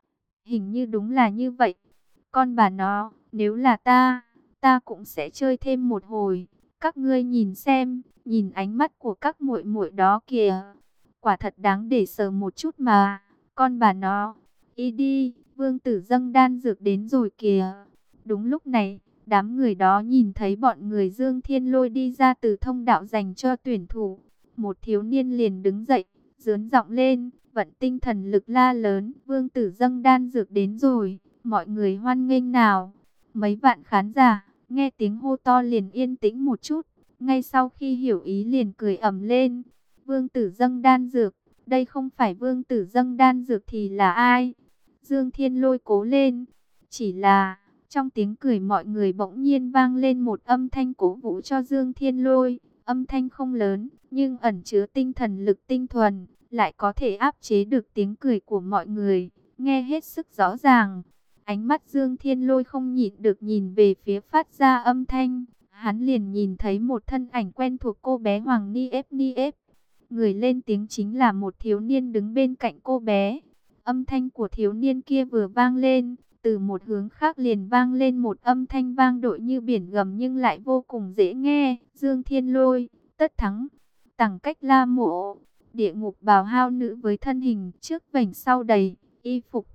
hình như đúng là như vậy. Con bà nó, nếu là ta, ta cũng sẽ chơi thêm một hồi. Các ngươi nhìn xem, nhìn ánh mắt của các muội muội đó kìa. Quả thật đáng để sờ một chút mà. Con bà nó, y đi, vương tử dâng đan dược đến rồi kìa. Đúng lúc này, đám người đó nhìn thấy bọn người Dương Thiên Lôi đi ra từ thông đạo dành cho tuyển thủ. Một thiếu niên liền đứng dậy, giớn giọng lên, vận tinh thần lực la lớn. Vương tử dâng đan dược đến rồi, mọi người hoan nghênh nào. Mấy vạn khán giả, nghe tiếng hô to liền yên tĩnh một chút. Ngay sau khi hiểu ý liền cười ầm lên. Vương tử dâng đan dược, đây không phải vương tử dâng đan dược thì là ai? Dương Thiên Lôi cố lên. Chỉ là, trong tiếng cười mọi người bỗng nhiên vang lên một âm thanh cổ vũ cho Dương Thiên Lôi. Âm thanh không lớn, nhưng ẩn chứa tinh thần lực tinh thuần, lại có thể áp chế được tiếng cười của mọi người, nghe hết sức rõ ràng. Ánh mắt Dương Thiên Lôi không nhịn được nhìn về phía phát ra âm thanh. Hắn liền nhìn thấy một thân ảnh quen thuộc cô bé Hoàng Ni ép Ni ép. Người lên tiếng chính là một thiếu niên đứng bên cạnh cô bé. Âm thanh của thiếu niên kia vừa vang lên, từ một hướng khác liền vang lên một âm thanh vang dội như biển gầm nhưng lại vô cùng dễ nghe. Dương Thiên Lôi, tất thắng, tằng cách la mộ, địa ngục bào hao nữ với thân hình trước vành sau đầy, y phục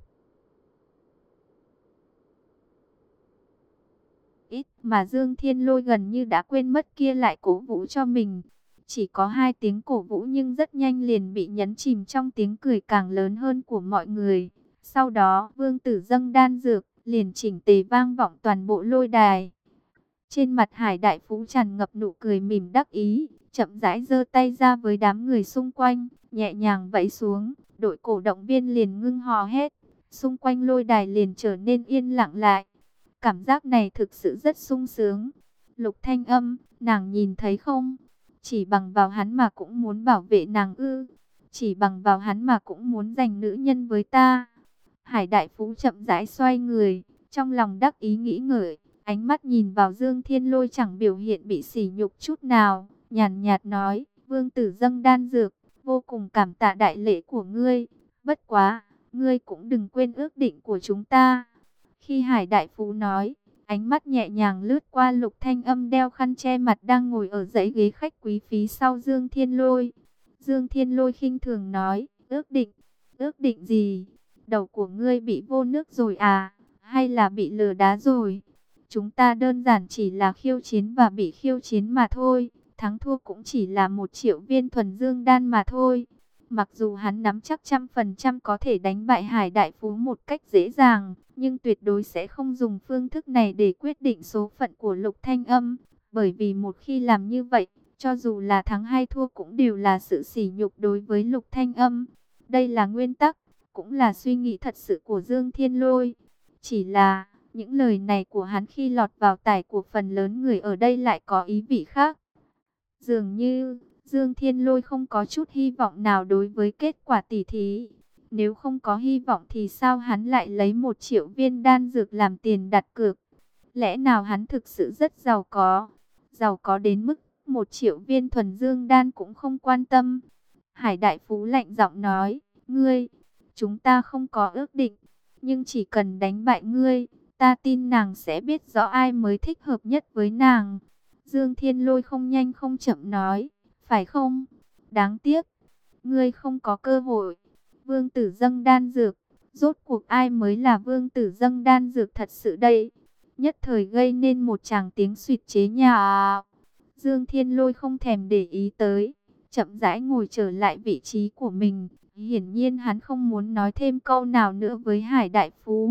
ít mà Dương Thiên Lôi gần như đã quên mất kia lại cổ vũ cho mình. Chỉ có hai tiếng cổ vũ nhưng rất nhanh liền bị nhấn chìm trong tiếng cười càng lớn hơn của mọi người. Sau đó, vương tử dâng đan dược, liền chỉnh tề vang vọng toàn bộ lôi đài. Trên mặt Hải Đại Phú tràn ngập nụ cười mỉm đắc ý, chậm rãi giơ tay ra với đám người xung quanh, nhẹ nhàng vẫy xuống, đội cổ động viên liền ngưng hò hét. Xung quanh lôi đài liền trở nên yên lặng lại. Cảm giác này thực sự rất sung sướng. Lục Thanh Âm, nàng nhìn thấy không? Chỉ bằng vào hắn mà cũng muốn bảo vệ nàng ư? Chỉ bằng vào hắn mà cũng muốn giành nữ nhân với ta? Hải Đại Phú chậm rãi xoay người, trong lòng đắc ý nghĩ ngợi, ánh mắt nhìn vào Dương Thiên Lôi chẳng biểu hiện bị sỉ nhục chút nào, nhàn nhạt nói, vương tử dâng đan dược, vô cùng cảm tạ đại lễ của ngươi, bất quá, ngươi cũng đừng quên ước định của chúng ta. Khi Hải Đại Phú nói, ánh mắt nhẹ nhàng lướt qua Lục Thanh Âm đeo khăn che mặt đang ngồi ở dãy ghế khách quý phí sau Dương Thiên Lôi. Dương Thiên Lôi khinh thường nói, ước định, ước định gì? Đầu của ngươi bị vô nước rồi à? Hay là bị lừa đá rồi? Chúng ta đơn giản chỉ là khiêu chiến và bị khiêu chiến mà thôi. Thắng thua cũng chỉ là một triệu viên thuần dương đan mà thôi. Mặc dù hắn nắm chắc trăm phần trăm có thể đánh bại Hải Đại Phú một cách dễ dàng, nhưng tuyệt đối sẽ không dùng phương thức này để quyết định số phận của Lục Thanh Âm. Bởi vì một khi làm như vậy, cho dù là thắng hay thua cũng đều là sự sỉ nhục đối với Lục Thanh Âm. Đây là nguyên tắc, cũng là suy nghĩ thật sự của Dương Thiên Lôi. Chỉ là, những lời này của hắn khi lọt vào tai của phần lớn người ở đây lại có ý vị khác. Dường như, Dương Thiên Lôi không có chút hy vọng nào đối với kết quả tỉ thí. Nếu không có hy vọng thì sao hắn lại lấy một triệu viên đan dược làm tiền đặt cược? Lẽ nào hắn thực sự rất giàu có? Giàu có đến mức một triệu viên thuần dương đan cũng không quan tâm. Hải Đại Phú lạnh giọng nói, ngươi, chúng ta không có ước định, nhưng chỉ cần đánh bại ngươi, ta tin nàng sẽ biết rõ ai mới thích hợp nhất với nàng. Dương Thiên Lôi không nhanh không chậm nói, phải không? Đáng tiếc, ngươi không có cơ hội. Vương tử dâng đan dược, rốt cuộc ai mới là vương tử dâng đan dược thật sự đây? Nhất thời gây nên một tràng tiếng suýt chế nhạo. Dương Thiên Lôi không thèm để ý tới, chậm rãi ngồi trở lại vị trí của mình. Hiển nhiên hắn không muốn nói thêm câu nào nữa với Hải Đại Phú.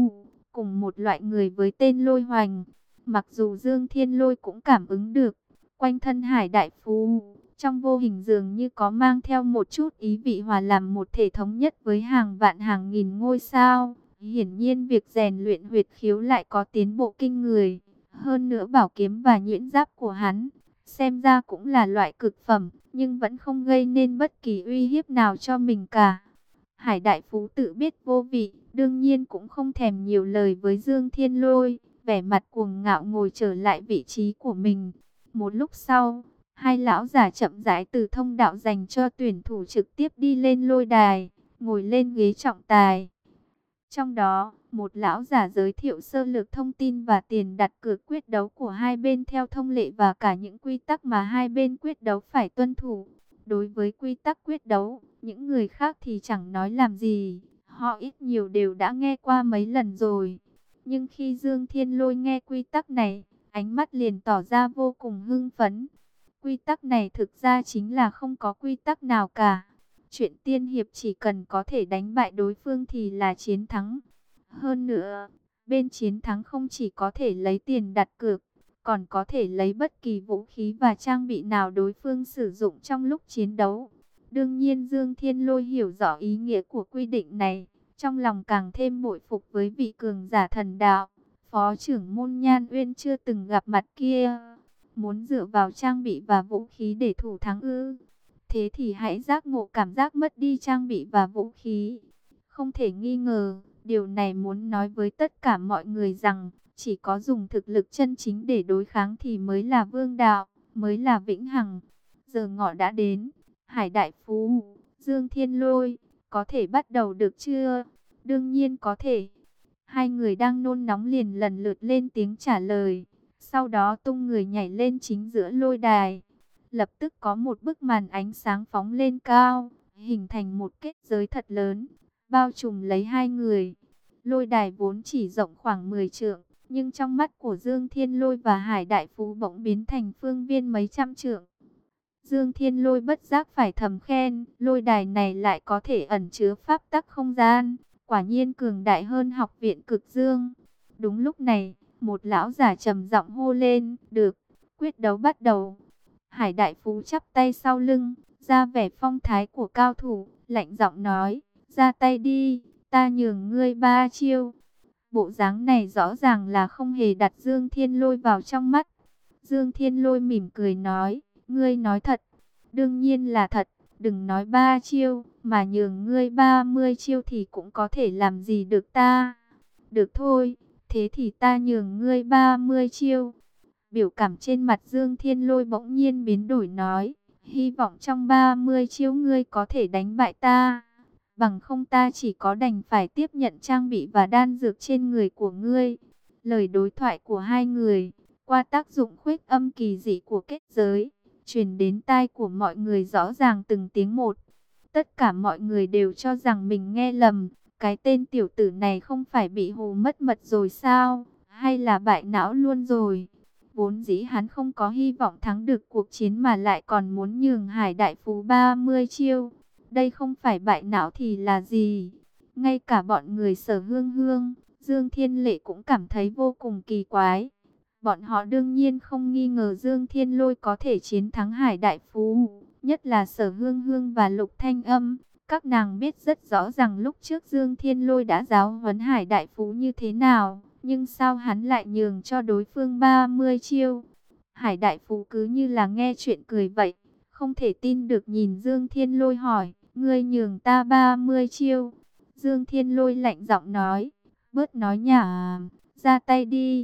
cùng một loại người với tên Lôi Hoành. Mặc dù Dương Thiên Lôi cũng cảm ứng được, quanh thân Hải Đại Phú, trong vô hình dường như có mang theo một chút ý vị hòa làm một thể thống nhất với hàng vạn hàng nghìn ngôi sao. Hiển nhiên việc rèn luyện huyệt khiếu lại có tiến bộ kinh người. Hơn nữa bảo kiếm và nhuyễn giáp của hắn, xem ra cũng là loại cực phẩm, nhưng vẫn không gây nên bất kỳ uy hiếp nào cho mình cả. Hải Đại Phú tự biết vô vị, đương nhiên cũng không thèm nhiều lời với Dương Thiên Lôi, vẻ mặt cuồng ngạo ngồi trở lại vị trí của mình. Một lúc sau, hai lão giả chậm rãi từ thông đạo dành cho tuyển thủ trực tiếp đi lên lôi đài, ngồi lên ghế trọng tài. Trong đó, một lão giả giới thiệu sơ lược thông tin và tiền đặt cược quyết đấu của hai bên theo thông lệ và cả những quy tắc mà hai bên quyết đấu phải tuân thủ. Đối với quy tắc quyết đấu, những người khác thì chẳng nói làm gì, họ ít nhiều đều đã nghe qua mấy lần rồi. Nhưng khi Dương Thiên Lôi nghe quy tắc này, ánh mắt liền tỏ ra vô cùng hưng phấn. Quy tắc này thực ra chính là không có quy tắc nào cả. Chuyện tiên hiệp chỉ cần có thể đánh bại đối phương thì là chiến thắng. Hơn nữa, bên chiến thắng không chỉ có thể lấy tiền đặt cược, còn có thể lấy bất kỳ vũ khí và trang bị nào đối phương sử dụng trong lúc chiến đấu. Đương nhiên Dương Thiên Lôi hiểu rõ ý nghĩa của quy định này, trong lòng càng thêm bội phục với vị cường giả thần đạo, phó trưởng môn Nhan Uyên chưa từng gặp mặt kia. Muốn dựa vào trang bị và vũ khí để thủ thắng ư? Thế thì hãy giác ngộ cảm giác mất đi trang bị và vũ khí. Không thể nghi ngờ, điều này muốn nói với tất cả mọi người rằng, chỉ có dùng thực lực chân chính để đối kháng thì mới là vương đạo, mới là vĩnh hằng. Giờ ngọ đã đến, Hải Đại Phú, Dương Thiên Lôi, có thể bắt đầu được chưa? Đương nhiên có thể. Hai người đang nôn nóng liền lần lượt lên tiếng trả lời. Sau đó tung người nhảy lên chính giữa lôi đài. Lập tức có một bức màn ánh sáng phóng lên cao, hình thành một kết giới thật lớn, bao trùm lấy hai người. Lôi đài vốn chỉ rộng khoảng mười trượng, nhưng trong mắt của Dương Thiên Lôi và Hải Đại Phú bỗng biến thành phương viên mấy trăm trượng. Dương Thiên Lôi bất giác phải thầm khen, lôi đài này lại có thể ẩn chứa pháp tắc không gian, quả nhiên cường đại hơn học viện Cực Dương. Đúng lúc này, một lão giả trầm giọng hô lên, được, quyết đấu bắt đầu. Hải Đại Phú chắp tay sau lưng, ra vẻ phong thái của cao thủ, lạnh giọng nói, ra tay đi, ta nhường ngươi ba chiêu. Bộ dáng này rõ ràng là không hề đặt Dương Thiên Lôi vào trong mắt. Dương Thiên Lôi mỉm cười nói, ngươi nói thật, đương nhiên là thật, đừng nói ba chiêu, mà nhường ngươi ba mươi chiêu thì cũng có thể làm gì được ta. Được thôi, thế thì ta nhường ngươi ba mươi chiêu. Biểu cảm trên mặt Dương Thiên Lôi bỗng nhiên biến đổi nói, hy vọng trong ba mươi chiêu ngươi có thể đánh bại ta. Bằng không ta chỉ có đành phải tiếp nhận trang bị và đan dược trên người của ngươi. Lời đối thoại của hai người, qua tác dụng khuếch âm kỳ dị của kết giới, truyền đến tai của mọi người rõ ràng từng tiếng một. Tất cả mọi người đều cho rằng mình nghe lầm, cái tên tiểu tử này không phải bị hù mất mật rồi sao, hay là bại não luôn rồi. Vốn dĩ hắn không có hy vọng thắng được cuộc chiến mà lại còn muốn nhường Hải Đại Phú ba mươi chiêu. Đây không phải bại não thì là gì? Ngay cả bọn người Sở Hương Hương, Dương Thiên Lệ cũng cảm thấy vô cùng kỳ quái. Bọn họ đương nhiên không nghi ngờ Dương Thiên Lôi có thể chiến thắng Hải Đại Phú, nhất là Sở Hương Hương và Lục Thanh Âm. Các nàng biết rất rõ rằng lúc trước Dương Thiên Lôi đã giáo huấn Hải Đại Phú như thế nào, nhưng sao hắn lại nhường cho đối phương ba mươi chiêu? Hải Đại Phú cứ như là nghe chuyện cười vậy, không thể tin được nhìn Dương Thiên Lôi hỏi, ngươi nhường ta ba mươi chiêu? Dương Thiên Lôi lạnh giọng nói, bớt nói nhảm, ra tay đi.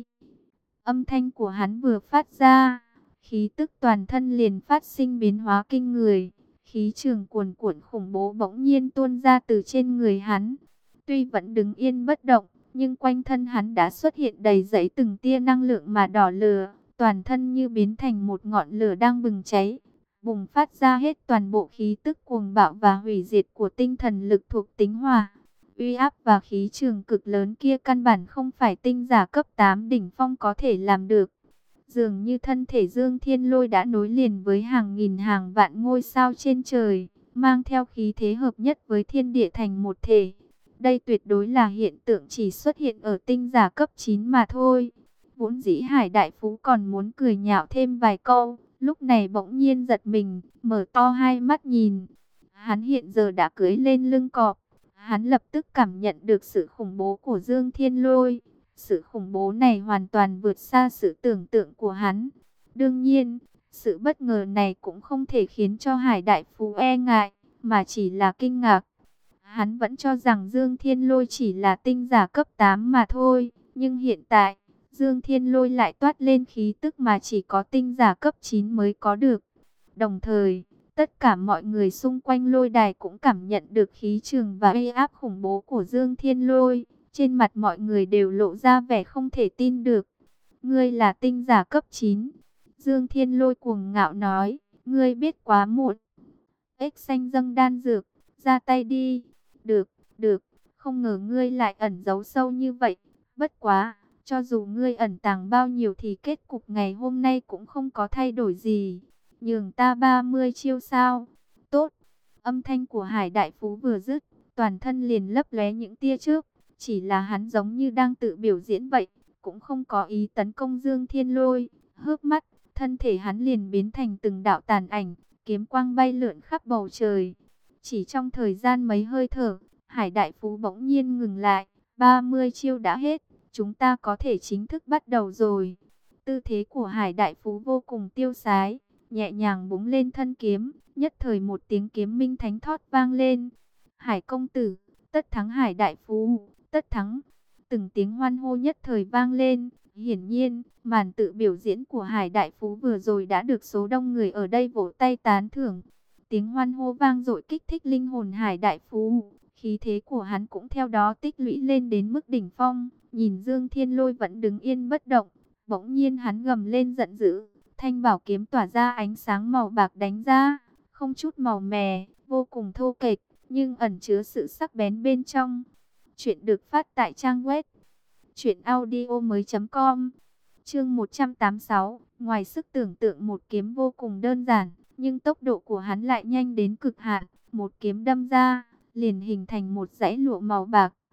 Âm thanh của hắn vừa phát ra, khí tức toàn thân liền phát sinh biến hóa kinh người. Khí trường cuồn cuộn khủng bố bỗng nhiên tuôn ra từ trên người hắn. Tuy vẫn đứng yên bất động, nhưng quanh thân hắn đã xuất hiện đầy dẫy từng tia năng lượng mà đỏ lửa. Toàn thân như biến thành một ngọn lửa đang bừng cháy, bùng phát ra hết toàn bộ khí tức cuồng bạo và hủy diệt của tinh thần lực thuộc tính hỏa. Uy áp và khí trường cực lớn kia căn bản không phải tinh giả cấp tám đỉnh phong có thể làm được. Dường như thân thể Dương Thiên Lôi đã nối liền với hàng nghìn hàng vạn ngôi sao trên trời, mang theo khí thế hợp nhất với thiên địa thành một thể. Đây tuyệt đối là hiện tượng chỉ xuất hiện ở tinh giả cấp chín mà thôi. Vốn dĩ Hải Đại Phú còn muốn cười nhạo thêm vài câu, lúc này bỗng nhiên giật mình, mở to hai mắt nhìn. Hắn hiện giờ đã cưỡi lên lưng cọp, hắn lập tức cảm nhận được sự khủng bố của Dương Thiên Lôi. Sự khủng bố này hoàn toàn vượt xa sự tưởng tượng của hắn. Đương nhiên, sự bất ngờ này cũng không thể khiến cho Hải Đại Phú e ngại, mà chỉ là kinh ngạc. Hắn vẫn cho rằng Dương Thiên Lôi chỉ là tinh giả cấp tám mà thôi, nhưng hiện tại, Dương Thiên Lôi lại toát lên khí tức mà chỉ có tinh giả cấp chín mới có được. Đồng thời, tất cả mọi người xung quanh lôi đài cũng cảm nhận được khí trường và uy áp khủng bố của Dương Thiên Lôi. Trên mặt mọi người đều lộ ra vẻ không thể tin được. Ngươi là tinh giả cấp chín. Dương Thiên Lôi cuồng ngạo nói, ngươi biết quá muộn. Ếch xanh dâng đan dược, ra tay đi. Được, được, không ngờ ngươi lại ẩn giấu sâu như vậy. Bất quá, cho dù ngươi ẩn tàng bao nhiêu thì kết cục ngày hôm nay cũng không có thay đổi gì. Nhường ta ba mươi chiêu sao? Tốt. Âm thanh của Hải Đại Phú vừa dứt, toàn thân liền lấp lóe những tia chớp, chỉ là hắn giống như đang tự biểu diễn vậy, cũng không có ý tấn công Dương Thiên Lôi. Hớp mắt, thân thể hắn liền biến thành từng đạo tàn ảnh, kiếm quang bay lượn khắp bầu trời. Chỉ trong thời gian mấy hơi thở, Hải Đại Phú bỗng nhiên ngừng lại, ba mươi chiêu đã hết, chúng ta có thể chính thức bắt đầu rồi. Tư thế của Hải Đại Phú vô cùng tiêu sái, nhẹ nhàng búng lên thân kiếm, nhất thời một tiếng kiếm minh thánh thót vang lên. Hải công tử, tất thắng Hải Đại Phú, tất thắng. Từng tiếng hoan hô nhất thời vang lên. Hiển nhiên, màn tự biểu diễn của Hải Đại Phú vừa rồi đã được số đông người ở đây vỗ tay tán thưởng. Tiếng hoan hô vang dội kích thích linh hồn Hải Đại Phú, khí thế của hắn cũng theo đó tích lũy lên đến mức đỉnh phong. Nhìn Dương Thiên Lôi vẫn đứng yên bất động, bỗng nhiên hắn gầm lên giận dữ, thanh bảo kiếm tỏa ra ánh sáng màu bạc đánh ra, không chút màu mè, vô cùng thô kệch, nhưng ẩn chứa sự sắc bén bên trong. Chuyện được phát tại trang web truyện audio mới.com. Chương một trăm tám mươi sáu, ngoài sức tưởng tượng, một kiếm vô cùng đơn giản, nhưng tốc độ của hắn lại nhanh đến cực hạn, một kiếm đâm ra, liền hình thành một dãy lụa màu bạc,